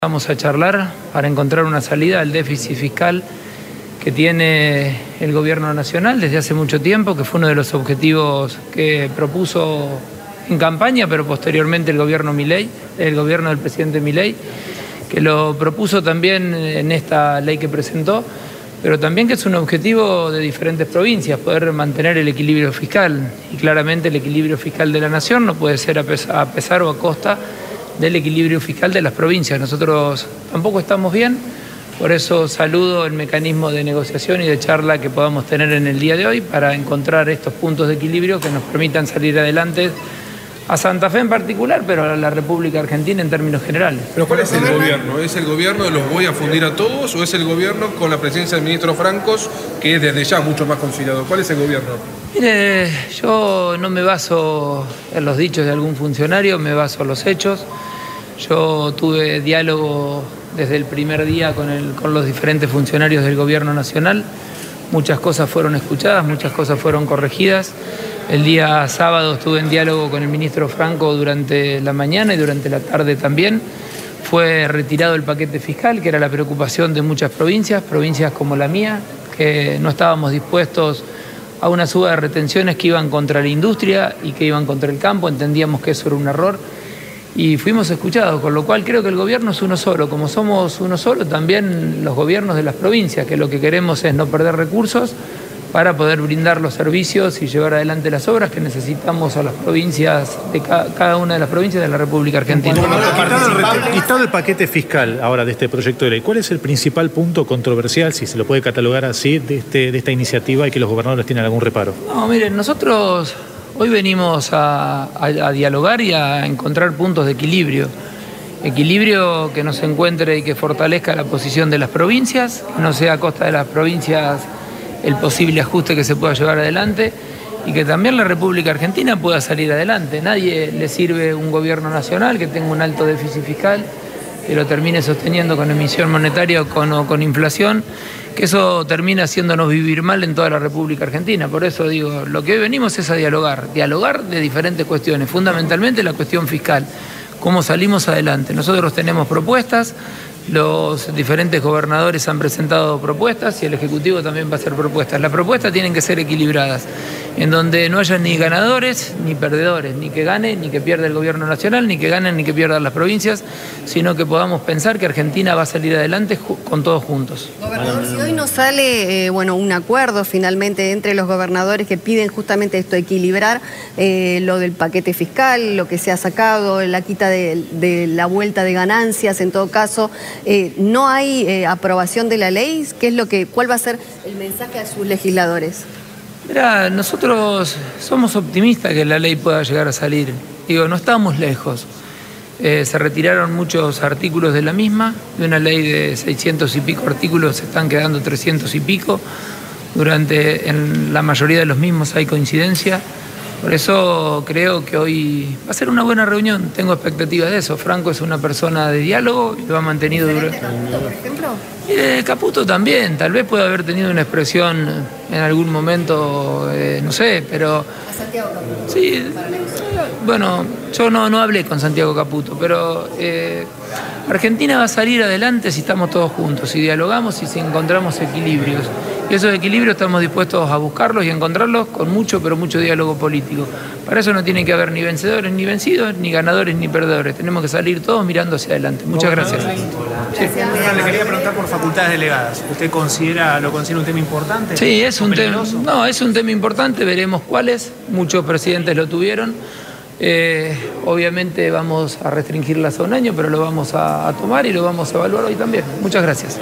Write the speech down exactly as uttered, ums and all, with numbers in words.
Vamos a charlar para encontrar una salida al déficit fiscal que tiene el gobierno nacional desde hace mucho tiempo, que fue uno de los objetivos que propuso en campaña, pero posteriormente el gobierno Milei, el gobierno del presidente Milei, que lo propuso también en esta ley que presentó, pero también que es un objetivo de diferentes provincias, poder mantener el equilibrio fiscal. Y claramente el equilibrio fiscal de la nación no puede ser a pesar, a pesar o a costa del equilibrio fiscal de las provincias. Nosotros tampoco estamos bien, por eso saludo el mecanismo de negociación y de charla que podamos tener en el día de hoy para encontrar estos puntos de equilibrio que nos permitan salir adelante a Santa Fe en particular, pero a la República Argentina en términos generales. ¿Pero cuál es el gobierno? ¿Es el gobierno de los voy a fundir a todos o es el gobierno con la presencia del ministro Francos, que es desde ya mucho más conciliador? ¿Cuál es el gobierno? Mire, yo no me baso en los dichos de algún funcionario, me baso en los hechos. Yo tuve diálogo desde el primer día con, el, con los diferentes funcionarios del gobierno nacional. Muchas cosas fueron escuchadas, muchas cosas fueron corregidas. El día sábado estuve en diálogo con el ministro Franco durante la mañana y durante la tarde también. Fue retirado el paquete fiscal, que era la preocupación de muchas provincias, provincias como la mía, que no estábamos dispuestos a una suba de retenciones que iban contra la industria y que iban contra el campo. Entendíamos que eso era un error y fuimos escuchados, con lo cual creo que el gobierno es uno solo. Como somos uno solo, también los gobiernos de las provincias, que lo que queremos es no perder recursos para poder brindar los servicios y llevar adelante las obras que necesitamos a las provincias, de ca cada una de las provincias de la República Argentina. Quitado, quitado el paquete fiscal ahora de este proyecto de ley, ¿cuál es el principal punto controversial, si se lo puede catalogar así, de, este, de esta iniciativa y que los gobernadores tienen algún reparo? No, miren, nosotros hoy venimos a, a, a dialogar y a encontrar puntos de equilibrio. Equilibrio que nos encuentre y que fortalezca la posición de las provincias, que no sea a costa de las provincias el posible ajuste que se pueda llevar adelante y que también la República Argentina pueda salir adelante. Nadie le sirve un gobierno nacional que tenga un alto déficit fiscal, que lo termine sosteniendo con emisión monetaria o con, o con inflación, que eso termina haciéndonos vivir mal en toda la República Argentina. Por eso digo, lo que hoy venimos es a dialogar, dialogar de diferentes cuestiones, fundamentalmente la cuestión fiscal, cómo salimos adelante. Nosotros tenemos propuestas, los diferentes gobernadores han presentado propuestas y el Ejecutivo también va a hacer propuestas. Las propuestas tienen que ser equilibradas, en donde no haya ni ganadores ni perdedores, ni que gane ni que pierda el gobierno nacional, ni que ganen ni que pierdan las provincias, sino que podamos pensar que Argentina va a salir adelante con todos juntos. Gobernador, si hoy no sale eh, bueno, un acuerdo finalmente entre los gobernadores que piden justamente esto, equilibrar eh, lo del paquete fiscal, lo que se ha sacado, la quita de, de la vuelta de ganancias, en todo caso, Eh, no hay eh, aprobación de la ley, ¿qué es lo que, cuál va a ser el mensaje a sus legisladores? Mirá, nosotros somos optimistas que la ley pueda llegar a salir. Digo, no estamos lejos. Eh, se retiraron muchos artículos de la misma, de una ley de seiscientos y pico artículos se están quedando trescientos y pico. Durante, en la mayoría de los mismos hay coincidencia. Por eso creo que hoy va a ser una buena reunión, tengo expectativas de eso. Franco es una persona de diálogo y lo ha mantenido durante... ¿Caputo, por ejemplo? Eh, Caputo también, tal vez pueda haber tenido una expresión en algún momento, eh, no sé, pero... A Santiago Caputo. Sí, bueno, yo no, no hablé con Santiago Caputo, pero eh, Argentina va a salir adelante si estamos todos juntos, si dialogamos y si encontramos equilibrios. Y esos equilibrios estamos dispuestos a buscarlos y a encontrarlos con mucho, pero mucho diálogo político. Para eso no tiene que haber ni vencedores ni vencidos, ni ganadores ni perdedores. Tenemos que salir todos mirando hacia adelante. Muchas gracias. Sí. Le quería preguntar por facultades delegadas. ¿Usted considera, lo considera un tema importante? Sí, es un tema. No, es un tema importante. Veremos cuáles. Muchos presidentes lo tuvieron. Eh, obviamente vamos a restringirlas a un año, pero lo vamos a, a tomar y lo vamos a evaluar hoy también. Muchas gracias.